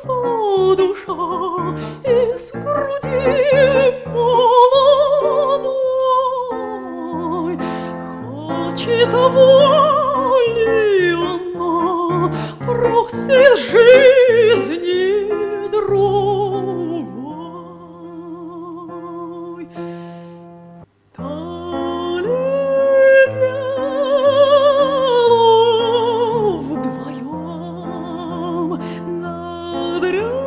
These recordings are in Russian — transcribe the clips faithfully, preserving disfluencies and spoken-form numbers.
рвется душа из груди молодой. Хочет воли она, просит жизни другой. То ли дело вдвоем над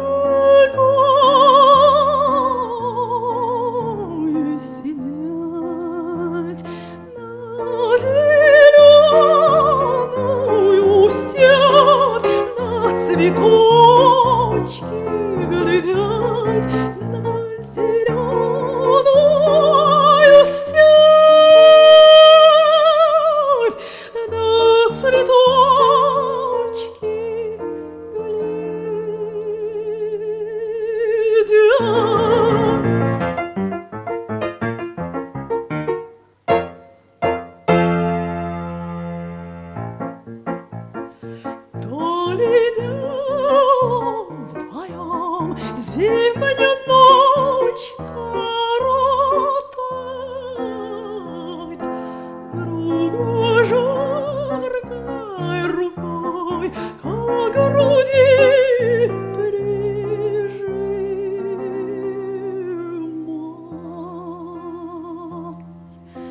рекой сидеть, на зеленую степь, на цветочки глядеть, на зеленую степь, на цветочки глядеть. То ли дело вдвоем зимнюю ночь коротать, другой жаркой рукой к груди прижимать.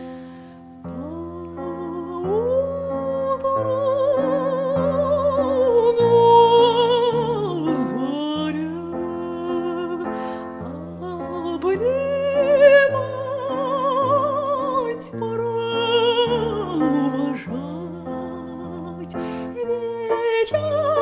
Поутру на заре обнимать, провожать вечер.